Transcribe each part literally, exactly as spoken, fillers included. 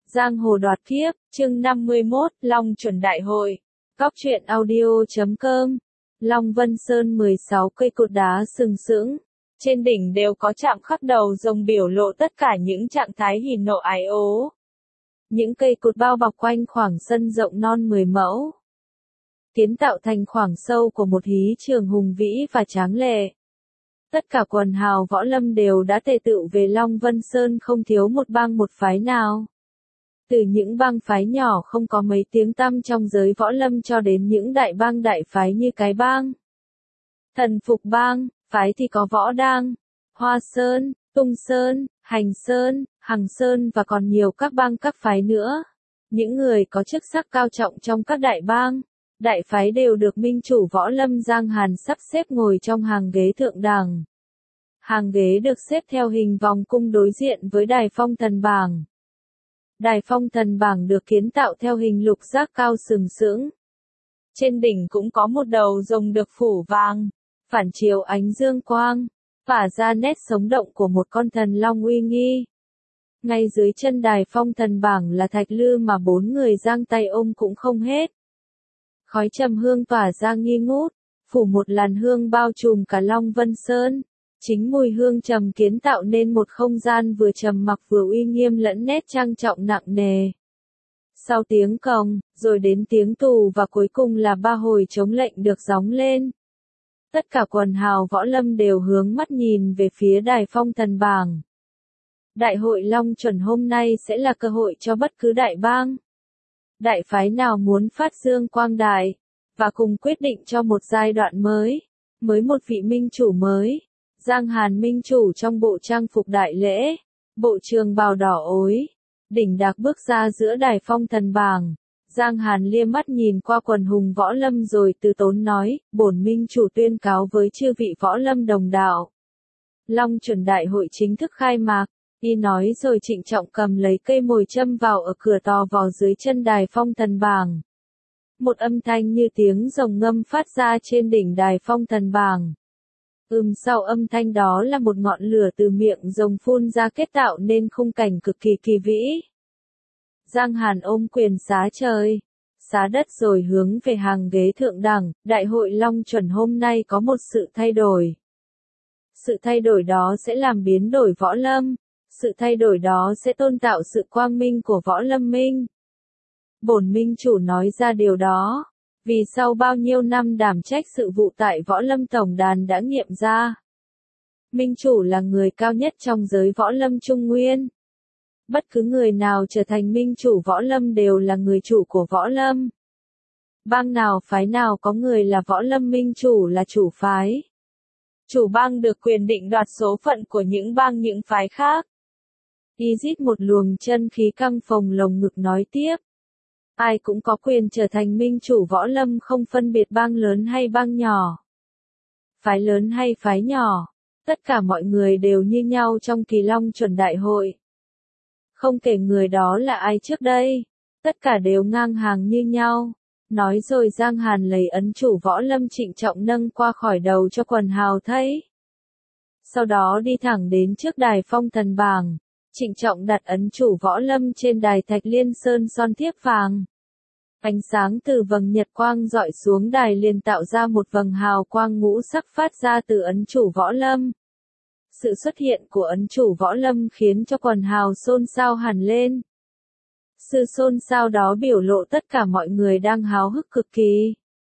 Giang hồ đoạt kiếp, chương năm mươi mốt, Long chuẩn đại hội. Góc truyện audio chấm com. Long Vân Sơn mười sáu cây cột đá sừng sững. Trên đỉnh đều có chạm khắc đầu rồng biểu lộ tất cả những trạng thái hỉ nộ ái ố. Những cây cột bao bọc quanh khoảng sân rộng non mười mẫu. Kiến tạo thành khoảng sâu của một hí trường hùng vĩ và tráng lệ. Tất cả quần hào võ lâm đều đã tề tựu về Long Vân Sơn, không thiếu một bang một phái nào. Từ những bang phái nhỏ không có mấy tiếng tăm trong giới võ lâm cho đến những đại bang đại phái như Cái Bang, Thần Phục Bang, phái thì có Võ Đang, Hoa Sơn, Tung Sơn, Hành Sơn, Hằng Sơn và còn nhiều các bang các phái nữa. Những người có chức sắc cao trọng trong các đại bang, đại phái đều được minh chủ võ lâm Giang Hàn sắp xếp ngồi trong hàng ghế thượng đẳng. Hàng ghế được xếp theo hình vòng cung đối diện với đài phong thần bảng. Đài phong thần bảng được kiến tạo theo hình lục giác cao sừng sững. Trên đỉnh cũng có một đầu rồng được phủ vàng, phản chiếu ánh dương quang, tỏa ra nét sống động của một con thần long uy nghi. Ngay dưới chân đài phong thần bảng là thạch lư mà bốn người giang tay ôm cũng không hết. Khói trầm hương tỏa ra nghi ngút, phủ một làn hương bao trùm cả Long Vân Sơn. Chính mùi hương trầm kiến tạo nên một không gian vừa trầm mặc vừa uy nghiêm lẫn nét trang trọng nặng nề. Sau tiếng cồng, rồi đến tiếng tù và cuối cùng là ba hồi chống lệnh được gióng lên. Tất cả quần hào võ lâm đều hướng mắt nhìn về phía đài phong thần bảng. Đại hội Long chuẩn hôm nay sẽ là cơ hội cho bất cứ đại bang, đại phái nào muốn phát dương quang đại, và cùng quyết định cho một giai đoạn mới, mới một vị minh chủ mới. Giang Hàn minh chủ trong bộ trang phục đại lễ, bộ trường bào đỏ ối, đỉnh đạc bước ra giữa đài phong thần bảng. Giang Hàn liếc mắt nhìn qua quần hùng võ lâm rồi từ tốn nói, bổn minh chủ tuyên cáo với chư vị võ lâm đồng đạo. Long chuẩn đại hội chính thức khai mạc, y nói rồi trịnh trọng cầm lấy cây mồi châm vào ở cửa tò vò dưới chân đài phong thần bảng. Một âm thanh như tiếng rồng ngâm phát ra trên đỉnh đài phong thần bảng. Ừm sau âm thanh đó là một ngọn lửa từ miệng rồng phun ra kết tạo nên khung cảnh cực kỳ kỳ vĩ. Giang Hàn ôm quyền xá trời, xá đất rồi hướng về hàng ghế thượng đẳng. Đại hội Long chuẩn hôm nay có một sự thay đổi. Sự thay đổi đó sẽ làm biến đổi võ lâm. Sự thay đổi đó sẽ tôn tạo sự quang minh của võ lâm minh. Bổn minh chủ nói ra điều đó, vì sau bao nhiêu năm đảm trách sự vụ tại võ lâm tổng đàn đã nghiệm ra. Minh chủ là người cao nhất trong giới võ lâm Trung Nguyên. Bất cứ người nào trở thành minh chủ võ lâm đều là người chủ của võ lâm. Bang nào phái nào có người là võ lâm minh chủ là chủ phái. Chủ bang được quyền định đoạt số phận của những bang những phái khác. Y rít một luồng chân khí căng phồng lồng ngực nói tiếp. Ai cũng có quyền trở thành minh chủ võ lâm, không phân biệt bang lớn hay bang nhỏ, phái lớn hay phái nhỏ, tất cả mọi người đều như nhau trong kỳ Long chuẩn đại hội. Không kể người đó là ai trước đây, tất cả đều ngang hàng như nhau. Nói rồi Giang Hàn lấy ấn chủ võ lâm trịnh trọng nâng qua khỏi đầu cho quần hào thấy. Sau đó đi thẳng đến trước đài phong thần bảng, trịnh trọng đặt ấn chủ võ lâm trên đài thạch liên sơn son thiếp vàng. Ánh sáng từ vầng nhật quang dọi xuống đài liền tạo ra một vầng hào quang ngũ sắc phát ra từ ấn chủ võ lâm. Sự xuất hiện của ấn chủ võ lâm khiến cho quần hào xôn xao hẳn lên. Sự xôn xao đó biểu lộ tất cả mọi người đang háo hức cực kỳ.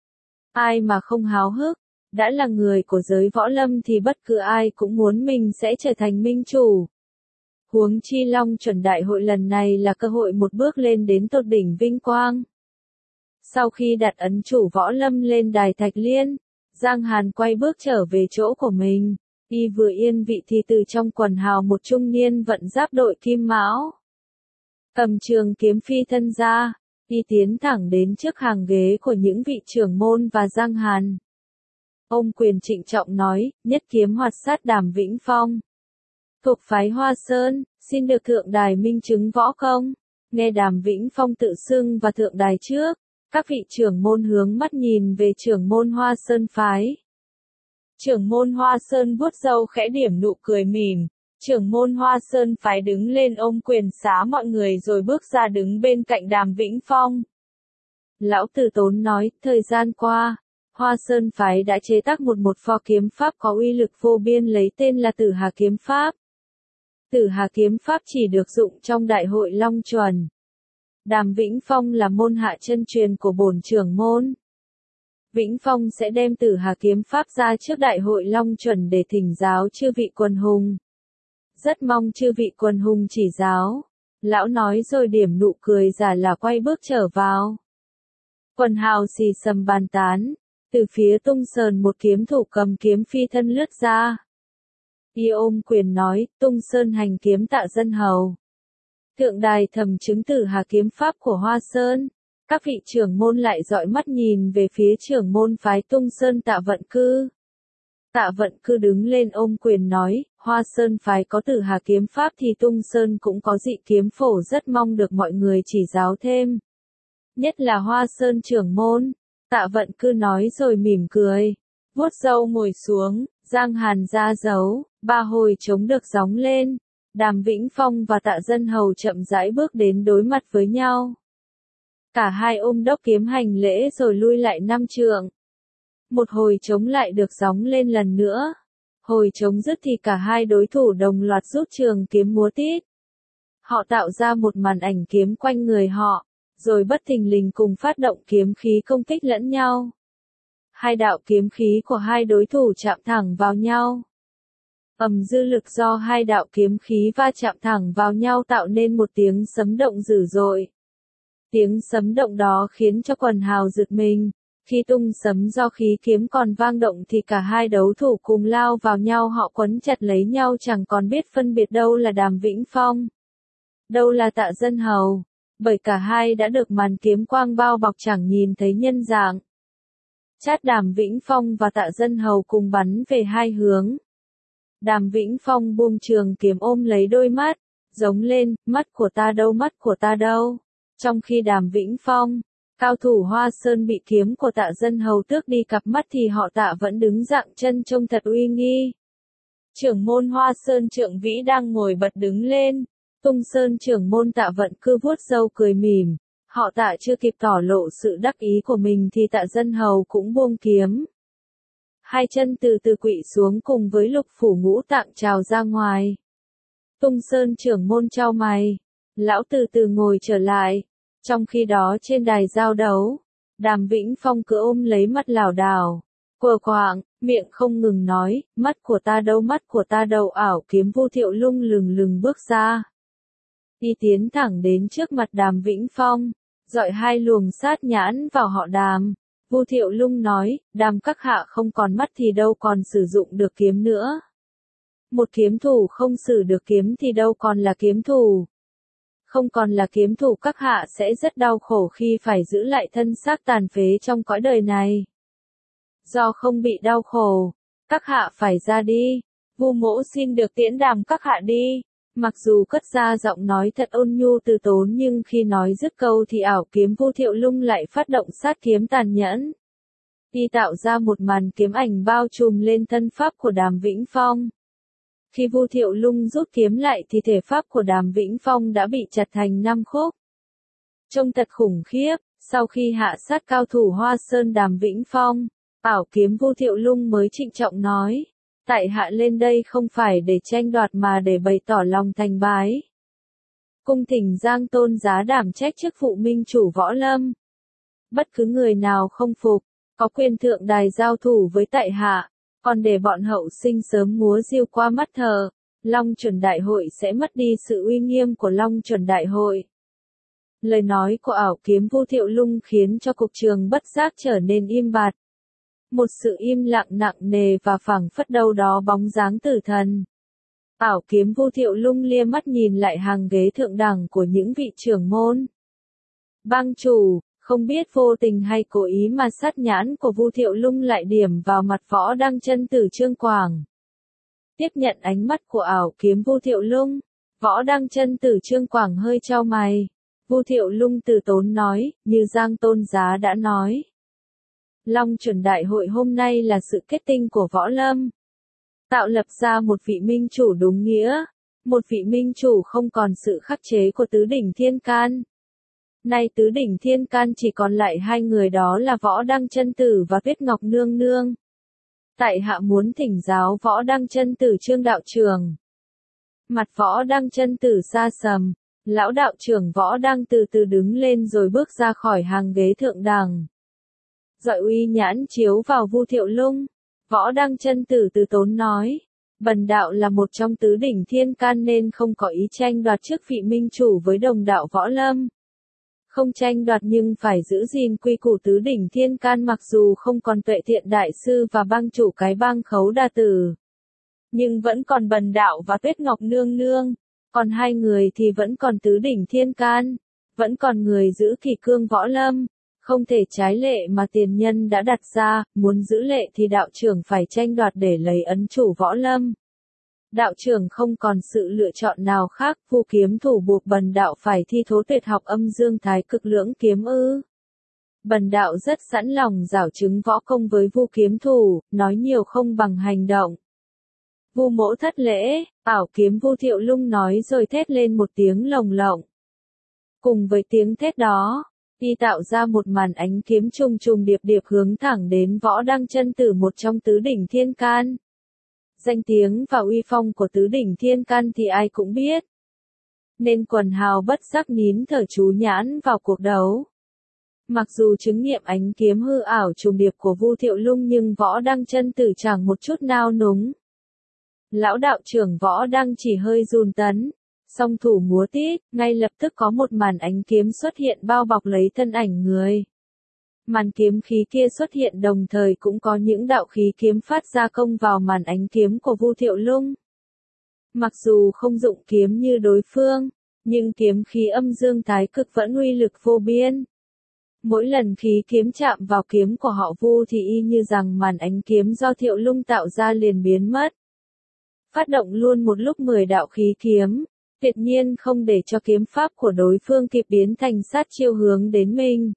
Ai mà không háo hức, đã là người của giới võ lâm thì bất cứ ai cũng muốn mình sẽ trở thành minh chủ. Huống chi Long chuẩn đại hội lần này là cơ hội một bước lên đến tột đỉnh vinh quang. Sau khi đặt ấn chủ võ lâm lên đài thạch liên, Giang Hàn quay bước trở về chỗ của mình. Y vừa yên vị thì từ trong quần hào một trung niên vận giáp đội kim mão, cầm trường kiếm phi thân ra. Y tiến thẳng đến trước hàng ghế của những vị trưởng môn và Giang Hàn. Ông quyền trịnh trọng nói, nhất kiếm hoạt sát Đàm Vĩnh Phong, thuộc phái Hoa Sơn, xin được thượng đài minh chứng võ công. Nghe Đàm Vĩnh Phong tự xưng và thượng đài trước, các vị trưởng môn hướng mắt nhìn về trưởng môn Hoa Sơn phái. Trưởng môn Hoa Sơn vuốt râu khẽ điểm nụ cười mỉm, Trưởng môn Hoa Sơn phái đứng lên ôm quyền xá mọi người rồi bước ra đứng bên cạnh Đàm Vĩnh Phong. Lão Từ Tốn nói, thời gian qua, Hoa Sơn phái đã chế tác một một pho kiếm pháp có uy lực vô biên lấy tên là Tử Hà kiếm pháp. Tử Hà kiếm pháp chỉ được dụng trong đại hội Long Chuẩn. Đàm Vĩnh Phong là môn hạ chân truyền của bổn trưởng môn. Vĩnh Phong sẽ đem Tử Hà kiếm pháp ra trước đại hội Long Chuẩn để thỉnh giáo chư vị quần hùng. Rất mong chư vị quần hùng chỉ giáo. Lão nói rồi điểm nụ cười giả là quay bước trở vào. Quần hào xì xầm bàn tán. Từ phía Tung Sơn một kiếm thủ cầm kiếm phi thân lướt ra. Y ôm quyền nói, Tung Sơn hành kiếm Tạ Dân Hầu. Thượng đài thầm chứng Tử Hà kiếm pháp của Hoa Sơn. Các vị trưởng môn lại dõi mắt nhìn về phía trưởng môn phái Tung Sơn Tạ Vận Cư. Tạ Vận Cư đứng lên ôm quyền nói, Hoa Sơn phái có Tử Hà kiếm pháp thì Tung Sơn cũng có dị kiếm phổ, rất mong được mọi người chỉ giáo thêm. Nhất là Hoa Sơn trưởng môn. Tạ Vận Cư nói rồi mỉm cười. Vuốt râu ngồi xuống, giang hàn ra dấu, ba hồi trống được gióng lên. Đàm Vĩnh Phong và Tạ Dân Hầu chậm rãi bước đến đối mặt với nhau. Cả hai ôm đốc kiếm hành lễ rồi lui lại năm trượng. Một hồi trống lại được gióng lên lần nữa. Hồi trống dứt thì cả hai đối thủ đồng loạt rút trường kiếm múa tít. Họ tạo ra một màn ảnh kiếm quanh người họ, rồi bất thình lình cùng phát động kiếm khí công kích lẫn nhau. Hai đạo kiếm khí của hai đối thủ chạm thẳng vào nhau. Ầm, dư lực do hai đạo kiếm khí va chạm thẳng vào nhau tạo nên một tiếng sấm động dữ dội. Tiếng sấm động đó khiến cho quần hào giật mình. Khi tung sấm do khí kiếm còn vang động thì cả hai đấu thủ cùng lao vào nhau, họ quấn chặt lấy nhau chẳng còn biết phân biệt đâu là Đàm Vĩnh Phong, đâu là Tạ Dân Hầu, bởi cả hai đã được màn kiếm quang bao bọc chẳng nhìn thấy nhân dạng. Chát Đàm Vĩnh Phong và Tạ Dân Hầu cùng bắn về hai hướng. Đàm Vĩnh Phong buông trường kiếm ôm lấy đôi mắt, giống lên, mắt của ta đâu, mắt của ta đâu. Trong khi Đàm Vĩnh Phong, cao thủ Hoa Sơn bị kiếm của Tạ Dân Hầu tước đi cặp mắt thì họ Tạ vẫn đứng dạng chân trông thật uy nghi. Trưởng môn Hoa Sơn Trượng Vĩ đang ngồi bật đứng lên. Tung Sơn trưởng môn Tạ Vận Cư vuốt râu cười mỉm. Họ Tạ chưa kịp tỏ lộ sự đắc ý của mình thì Tạ Dân Hầu cũng buông kiếm. Hai chân từ từ quỵ xuống cùng với lục phủ ngũ tạng trào ra ngoài. Tung Sơn trưởng môn chau mày. Lão từ từ ngồi trở lại. Trong khi đó trên đài giao đấu, Đàm Vĩnh Phong cứ ôm lấy mắt lảo đảo, quờ quạng, miệng không ngừng nói, mắt của ta đâu, mắt của ta đâu. Ảo kiếm Vu Thiệu Lung lừng lừng bước ra. Y tiến thẳng đến trước mặt Đàm Vĩnh Phong, dọi hai luồng sát nhãn vào họ Đàm. Vu Thiệu Lung nói, Đàm các hạ không còn mắt thì đâu còn sử dụng được kiếm nữa. Một kiếm thủ không sử được kiếm thì đâu còn là kiếm thủ. Không còn là kiếm thủ, các hạ sẽ rất đau khổ khi phải giữ lại thân xác tàn phế trong cõi đời này. Do không bị đau khổ, các hạ phải ra đi. Vu mỗ xin được tiễn Đàm các hạ đi. Mặc dù cất ra giọng nói thật ôn nhu từ tốn nhưng khi nói dứt câu thì ảo kiếm Vu Thiệu Lung lại phát động sát kiếm tàn nhẫn. Y tạo ra một màn kiếm ảnh bao trùm lên thân pháp của Đàm Vĩnh Phong. Khi Vu Thiệu Lung rút kiếm lại thì thể pháp của Đàm Vĩnh Phong đã bị chặt thành năm khúc. Trông thật khủng khiếp, sau khi hạ sát cao thủ Hoa Sơn Đàm Vĩnh Phong, ảo kiếm Vu Thiệu Lung mới trịnh trọng nói, tại hạ lên đây không phải để tranh đoạt mà để bày tỏ lòng thành bái. Cung thỉnh Giang Tôn Giá đảm trách chức vụ minh chủ võ lâm. Bất cứ người nào không phục, có quyền thượng đài giao thủ với tại hạ. Còn để bọn hậu sinh sớm múa diêu qua mắt thờ, Long Chuẩn Đại Hội sẽ mất đi sự uy nghiêm của Long Chuẩn Đại Hội. Lời nói của ảo kiếm Vu Thiệu Lung khiến cho cục trường bất giác trở nên im bặt. Một sự im lặng nặng nề và phảng phất đâu đó bóng dáng tử thần. Ảo kiếm Vu Thiệu Lung lia mắt nhìn lại hàng ghế thượng đẳng của những vị trưởng môn. Bang chủ, không biết vô tình hay cố ý mà sát nhãn của Vu Thiệu Lung lại điểm vào mặt Võ Đăng Chân Tử Trương Quảng. Tiếp nhận ánh mắt của ảo kiếm Vu Thiệu Lung, Võ Đăng Chân Tử Trương Quảng hơi chau mày. Vu Thiệu Lung từ tốn nói, như Giang Tôn Giá đã nói. Long Chuẩn Đại Hội hôm nay là sự kết tinh của võ lâm. tạo lập ra một vị minh chủ đúng nghĩa, một vị minh chủ không còn sự khắc chế của tứ đỉnh thiên can. Nay tứ đỉnh thiên can chỉ còn lại hai người, đó là Võ Đăng Chân Tử và Tuyết Ngọc Nương Nương. Tại hạ muốn thỉnh giáo Võ Đăng Chân Tử Trương đạo trưởng. Mặt Võ Đăng Chân Tử sa sầm, lão đạo trưởng Võ Đăng từ từ đứng lên rồi bước ra khỏi hàng ghế thượng đẳng. Dọi uy nhãn chiếu vào Vu Thiệu Lung, Võ Đăng Chân Tử từ tốn nói, bần đạo là một trong tứ đỉnh thiên can nên không có ý tranh đoạt chức vị minh chủ với đồng đạo Võ Lâm. Không tranh đoạt nhưng phải giữ gìn quy củ tứ đỉnh thiên can, mặc dù không còn Tuệ Thiện đại sư và bang chủ cái bang Khấu Đà Tử, nhưng vẫn còn bần đạo và Tuyết Ngọc Nương Nương, còn hai người thì vẫn còn tứ đỉnh thiên can, vẫn còn người giữ kỷ cương Võ Lâm, không thể trái lệ mà tiền nhân đã đặt ra, muốn giữ lệ thì đạo trưởng phải tranh đoạt để lấy ấn chủ Võ Lâm. Đạo trưởng không còn sự lựa chọn nào khác, Vu kiếm thủ buộc bần đạo phải thi thố tuyệt học âm dương thái cực lưỡng kiếm ư. Bần đạo rất sẵn lòng giảo chứng võ công với Vu kiếm thủ, nói nhiều không bằng hành động. Vu mỗ thất lễ, ảo kiếm Vu Thiệu Lung nói rồi thét lên một tiếng lồng lộng. Cùng với tiếng thét đó, y tạo ra một màn ánh kiếm trùng trùng điệp điệp hướng thẳng đến Võ Đăng Chân Tử, một trong tứ đỉnh thiên can. Danh tiếng và uy phong của tứ đỉnh thiên can thì ai cũng biết, nên quần hào bất giác nín thở chú nhãn vào cuộc đấu. Mặc dù chứng nghiệm ánh kiếm hư ảo trùng điệp của Vu Thiệu Lung nhưng Võ Đăng Chân Tử chẳng một chút nao núng. Lão đạo trưởng Võ Đăng chỉ hơi run tấn, song thủ múa tít, ngay lập tức có một màn ánh kiếm xuất hiện bao bọc lấy thân ảnh người. Màn kiếm khí kia xuất hiện đồng thời cũng có những đạo khí kiếm phát ra công vào màn ánh kiếm của Vu Thiệu Lung. Mặc dù không dụng kiếm như đối phương, nhưng kiếm khí âm dương thái cực vẫn uy lực vô biên. Mỗi lần khí kiếm chạm vào kiếm của họ Vu thì y như rằng màn ánh kiếm do Thiệu Lung tạo ra liền biến mất. Phát động luôn một lúc mười đạo khí kiếm, tuyệt nhiên không để cho kiếm pháp của đối phương kịp biến thành sát chiêu hướng đến mình.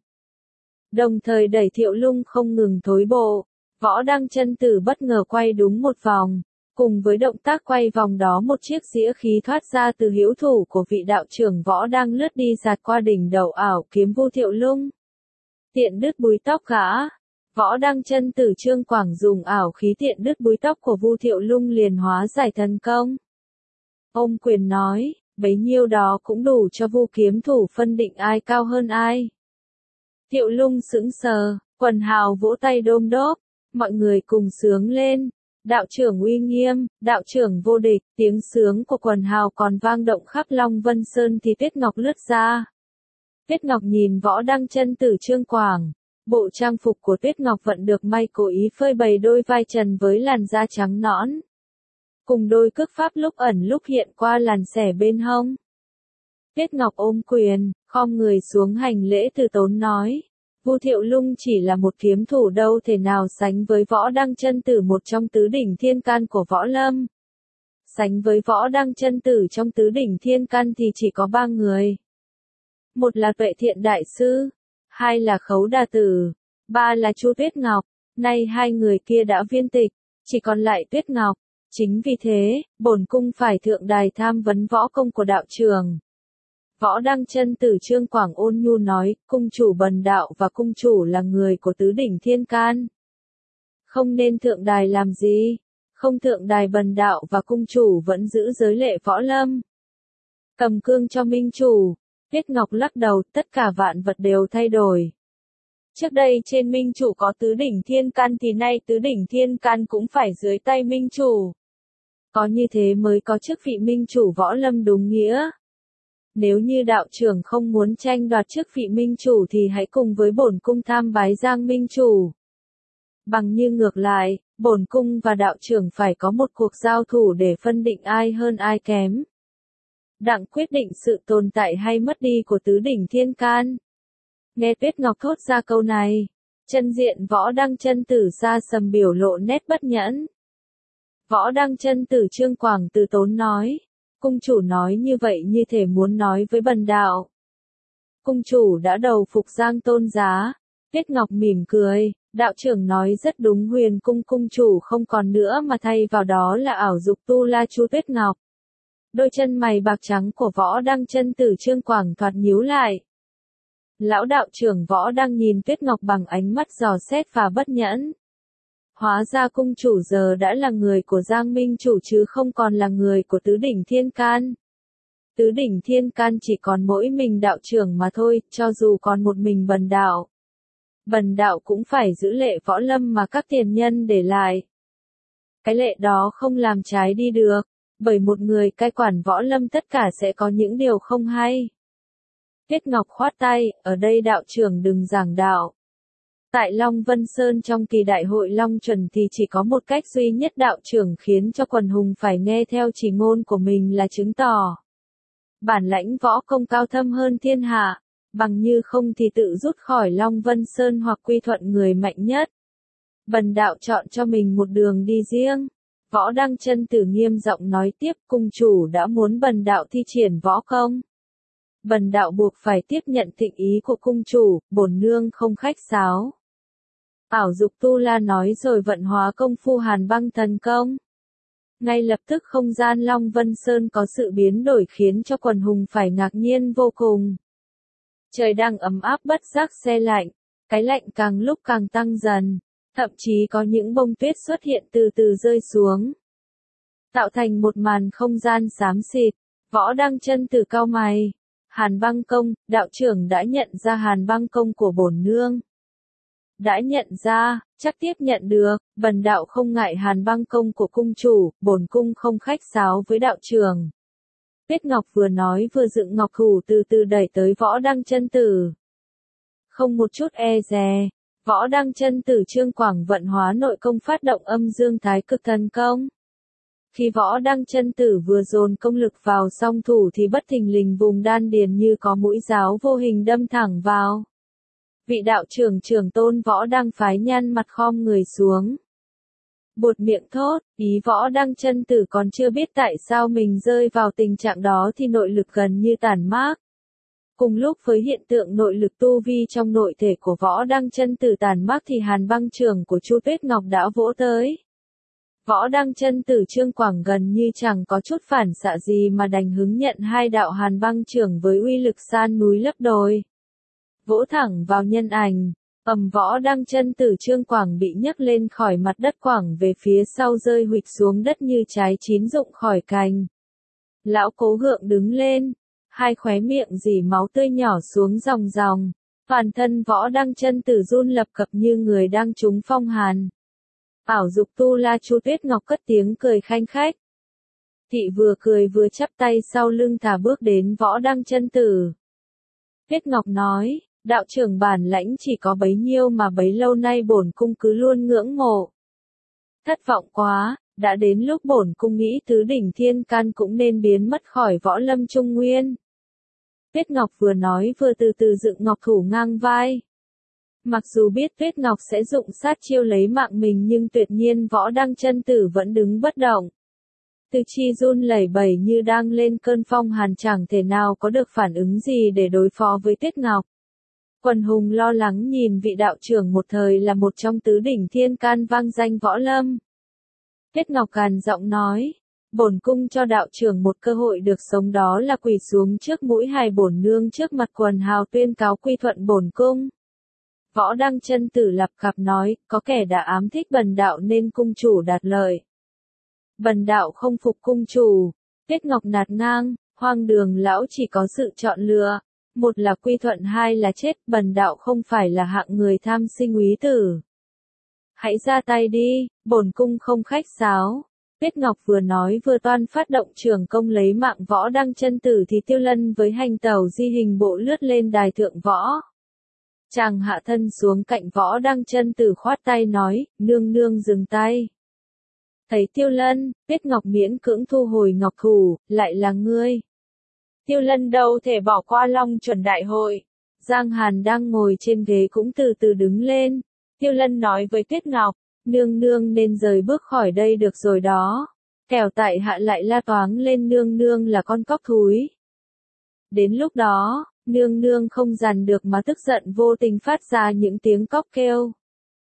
Đồng thời đẩy Thiệu Lung không ngừng thối bộ, Võ Đăng Chân Tử bất ngờ quay đúng một vòng, cùng với động tác quay vòng đó một chiếc dĩa khí thoát ra từ hữu thủ của vị đạo trưởng Võ đang lướt đi giạt qua đỉnh đầu ảo kiếm Vu Thiệu Lung. Tiện đứt búi tóc gã, Võ Đăng Chân Tử Trương Quảng dùng ảo khí tiện đứt búi tóc của Vu Thiệu Lung liền hóa giải thần công. Ôm quyền nói, bấy nhiêu đó cũng đủ cho Vu kiếm thủ phân định ai cao hơn ai. Thiệu Lung sững sờ, quần hào vỗ tay đôm đốp, mọi người cùng sướng lên. Đạo trưởng uy nghiêm, đạo trưởng vô địch, tiếng sướng của quần hào còn vang động khắp Long Vân Sơn thì Tuyết Ngọc lướt ra. Tuyết Ngọc nhìn Võ Đăng Chân Tử Trương Quảng, bộ trang phục của Tuyết Ngọc vẫn được may cố ý phơi bày đôi vai trần với làn da trắng nõn, cùng đôi cước pháp lúc ẩn lúc hiện qua làn xẻ bên hông. Tuyết Ngọc ôm quyền, khom người xuống hành lễ từ tốn nói, Vu Thiệu Lung chỉ là một kiếm thủ đâu thể nào sánh với Võ Đăng Chân Tử, một trong tứ đỉnh thiên can của Võ Lâm. Sánh với Võ Đăng Chân Tử trong tứ đỉnh thiên can thì chỉ có ba người. Một là Tuệ Thiện đại sư, hai là Khấu Đà Tử, ba là Chu Tuyết Ngọc. Nay hai người kia đã viên tịch, chỉ còn lại Tuyết Ngọc. Chính vì thế, bổn cung phải thượng đài tham vấn võ công của đạo trường. Võ Đăng Chân Tử Trương Quảng ôn nhu nói, cung chủ bần đạo và cung chủ là người của tứ đỉnh thiên can. Không nên thượng đài làm gì? Không thượng đài bần đạo và cung chủ vẫn giữ giới lệ Võ Lâm. Cầm cương cho minh chủ. Tuyết Ngọc lắc đầu, tất cả vạn vật đều thay đổi. Trước đây trên minh chủ có tứ đỉnh thiên can thì nay tứ đỉnh thiên can cũng phải dưới tay minh chủ. Có như thế mới có chức vị minh chủ Võ Lâm đúng nghĩa. Nếu như đạo trưởng không muốn tranh đoạt chức vị minh chủ thì hãy cùng với bổn cung tham bái Giang minh chủ. Bằng như ngược lại, bổn cung và đạo trưởng phải có một cuộc giao thủ để phân định ai hơn ai kém. Đặng quyết định sự tồn tại hay mất đi của tứ đỉnh thiên can. Nghe Tuyết Ngọc thốt ra câu này, chân diện Võ Đăng Chân Tử ra sầm biểu lộ nét bất nhẫn. Võ Đăng Chân Tử Trương Quảng từ tốn nói, cung chủ nói như vậy như thể muốn nói với bần đạo. Cung chủ đã đầu phục Giang tôn giá. Tuyết Ngọc mỉm cười, Đạo trưởng nói rất đúng, Huyền cung cung chủ không còn nữa mà thay vào đó là ảo dục tu la Chu Tuyết Ngọc. Đôi chân mày bạc trắng của Võ Đăng Chân Tử Trương Quảng thoạt nhíu lại. Lão đạo trưởng Võ Đăng nhìn Tuyết Ngọc bằng ánh mắt dò xét và bất nhẫn. Hóa ra cung chủ giờ đã là người của Giang Minh chủ chứ không còn là người của Tứ Đỉnh Thiên Can. Tứ Đỉnh Thiên Can chỉ còn mỗi mình đạo trưởng mà thôi, cho dù còn một mình Bần đạo. Bần đạo cũng phải giữ lệ võ lâm mà các tiền nhân để lại. Cái lệ đó không làm trái đi được, bởi một người cai quản võ lâm tất cả sẽ có những điều không hay. Tuyết Ngọc khoát tay, ở đây đạo trưởng đừng giảng đạo. Tại Long Vân Sơn trong kỳ đại hội Long Chuẩn thì chỉ có một cách duy nhất, đạo trưởng khiến cho quần hùng phải nghe theo chỉ ngôn của mình là chứng tỏ bản lãnh võ công cao thâm hơn thiên hạ, bằng như không thì tự rút khỏi Long Vân Sơn hoặc quy thuận người mạnh nhất. Bần đạo chọn cho mình một đường đi riêng. Võ Đăng Chân Tử nghiêm giọng nói tiếp, cung chủ đã muốn bần đạo thi triển võ công. Bần đạo buộc phải tiếp nhận thịnh ý của cung chủ, bổn nương không khách sáo. Ảo dục tu la nói rồi vận hóa công phu Hàn Băng Thần Công. Ngay lập tức không gian Long Vân Sơn có sự biến đổi khiến cho quần hùng phải ngạc nhiên vô cùng. Trời đang ấm áp bất giác se lạnh, cái lạnh càng lúc càng tăng dần, thậm chí có những bông tuyết xuất hiện từ từ rơi xuống, tạo thành một màn không gian xám xịt. Võ Đăng Chân Tử cau mày. Hàn Băng Công, đạo trưởng đã nhận ra Hàn Băng Công của bổn nương. Đã nhận ra, chắc tiếp nhận được, bần đạo không ngại Hàn Băng Công của cung chủ, bổn cung không khách sáo với đạo trưởng. Tuyết Ngọc vừa nói vừa dựng ngọc thủ từ từ đẩy tới Võ Đăng Chân Tử. Không một chút e dè, Võ Đăng Chân Tử Trương Quảng vận hóa nội công phát động Âm Dương Thái Cực Thần Công. Khi Võ Đăng Chân Tử vừa dồn công lực vào song thủ thì bất thình lình vùng đan điền như có mũi giáo vô hình đâm thẳng vào. Vị đạo trưởng trưởng tôn Võ Đăng phái nhăn mặt khom người xuống. Buột miệng thốt, ý Võ Đăng Chân Tử còn chưa biết tại sao mình rơi vào tình trạng đó thì nội lực gần như tản mát. Cùng lúc với hiện tượng nội lực tu vi trong nội thể của Võ Đăng Chân Tử tản mát thì Hàn Băng trưởng của Chu Tuyết Ngọc đã vỗ tới. Võ Đăng Chân Tử Trương Quảng gần như chẳng có chút phản xạ gì mà đành hứng nhận hai đạo Hàn Băng trưởng với uy lực san núi lấp đồi. Vỗ thẳng vào nhân ảnh, ầm, Võ Đăng Chân Tử Trương Quảng bị nhấc lên khỏi mặt đất quẳng về phía sau rơi huỵch xuống đất như trái chín rụng khỏi cành. Lão Cố gượng đứng lên, hai khóe miệng rỉ máu tươi nhỏ xuống ròng ròng, toàn thân Võ Đăng Chân Tử run lập cập như người đang trúng phong hàn. Ảo dục tu la Chu Tuyết Ngọc cất tiếng cười khanh khách. Thị vừa cười vừa chắp tay sau lưng thả bước đến Võ Đăng Chân Tử. Tuyết Ngọc nói, đạo trưởng bản lãnh chỉ có bấy nhiêu mà bấy lâu nay bổn cung cứ luôn ngưỡng mộ. Thất vọng quá, đã đến lúc bổn cung nghĩ Tứ Đỉnh Thiên Can cũng nên biến mất khỏi võ lâm Trung Nguyên. Tuyết Ngọc vừa nói vừa từ từ dựng ngọc thủ ngang vai. Mặc dù biết Tuyết Ngọc sẽ dụng sát chiêu lấy mạng mình nhưng tuyệt nhiên Võ Đăng Chân Tử vẫn đứng bất động. Từ chi run lẩy bẩy như đang lên cơn phong hàn, chẳng thể nào có được phản ứng gì để đối phó với Tuyết Ngọc. Quần hùng lo lắng nhìn vị đạo trưởng một thời là một trong tứ đỉnh thiên can vang danh võ lâm. Tuyết Ngọc gằn giọng nói, bổn cung cho đạo trưởng một cơ hội được sống, đó là quỳ xuống trước mũi hài bổn nương trước mặt quần hào tuyên cáo quy thuận bổn cung. Võ Đăng Chân Tử lập cặp nói, có kẻ đã ám thích bần đạo nên cung chủ đạt lợi. Bần đạo không phục cung chủ. Tuyết Ngọc nạt ngang, Hoang Đường lão chỉ có sự chọn lựa, một là quy thuận, hai là chết, bần đạo không phải là hạng người tham sinh úy tử. Hãy ra tay đi, bổn cung không khách sáo. Tuyết Ngọc vừa nói vừa toan phát động trường công lấy mạng Võ Đăng Chân Tử thì Tiêu Lân với hành tẩu di hình bộ lướt lên đài thượng võ. Chàng hạ thân xuống cạnh Võ Đăng Chân Tử khoát tay nói, nương nương dừng tay. Thấy Tiêu Lân, Tuyết Ngọc miễn cưỡng thu hồi ngọc thủ, lại là ngươi. Tiêu Lân đâu thể bỏ qua Long Chuẩn đại hội. Giang Hàn đang ngồi trên ghế cũng từ từ đứng lên. Tiêu Lân nói với Tuyết Ngọc, nương nương nên rời bước khỏi đây được rồi đó. Kẻo tại hạ lại la toáng lên nương nương là con cóc thúi. Đến lúc đó, nương nương không dằn được mà tức giận vô tình phát ra những tiếng cóc kêu.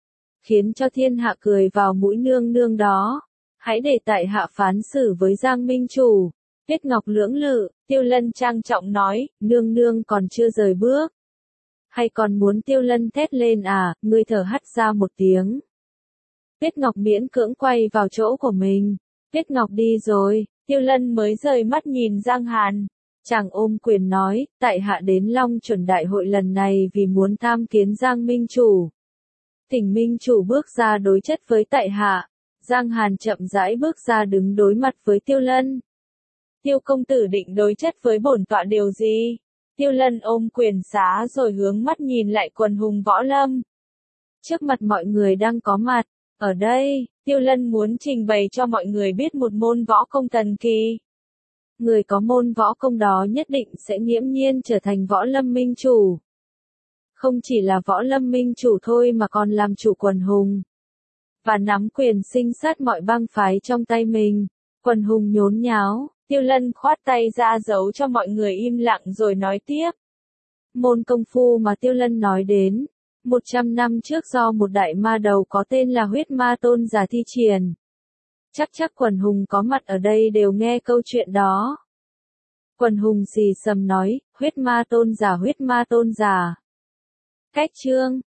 khiến cho thiên hạ cười vào mũi nương nương đó. Hãy để tại hạ phán xử với Giang Minh Chủ. Tuyết Ngọc lưỡng lự, Tiêu Lân trang trọng nói, nương nương còn chưa rời bước. Hay còn muốn Tiêu Lân thét lên à, ngươi thở hắt ra một tiếng. Tuyết Ngọc miễn cưỡng quay vào chỗ của mình. Tuyết Ngọc đi rồi, Tiêu Lân mới rời mắt nhìn Giang Hàn. Chàng ôm quyền nói, tại hạ đến Long Chuẩn Đại Hội lần này vì muốn tham kiến Giang Minh Chủ. Thỉnh Minh Chủ bước ra đối chất với tại hạ. Giang Hàn chậm rãi bước ra đứng đối mặt với Tiêu Lân. Tiêu công tử định đối chất với bổn tọa điều gì? Tiêu Lân ôm quyền xá rồi hướng mắt nhìn lại quần hùng võ lâm. Trước mặt mọi người đang có mặt, ở đây, Tiêu Lân muốn trình bày cho mọi người biết một môn võ công thần kỳ. Người có môn võ công đó nhất định sẽ nghiễm nhiên trở thành võ lâm minh chủ. Không chỉ là võ lâm minh chủ thôi mà còn làm chủ quần hùng. Và nắm quyền sinh sát mọi bang phái trong tay mình. Quần hùng nhốn nháo, Tiêu Lân khoát tay ra dấu cho mọi người im lặng rồi nói tiếp. Môn công phu mà Tiêu Lân nói đến, một trăm năm trước do một đại ma đầu có tên là Huyết Ma Tôn giả thi triển. Chắc chắc quần hùng có mặt ở đây đều nghe câu chuyện đó. Quần hùng xì xầm nói, Huyết Ma Tôn giả Huyết Ma Tôn giả. Cách chương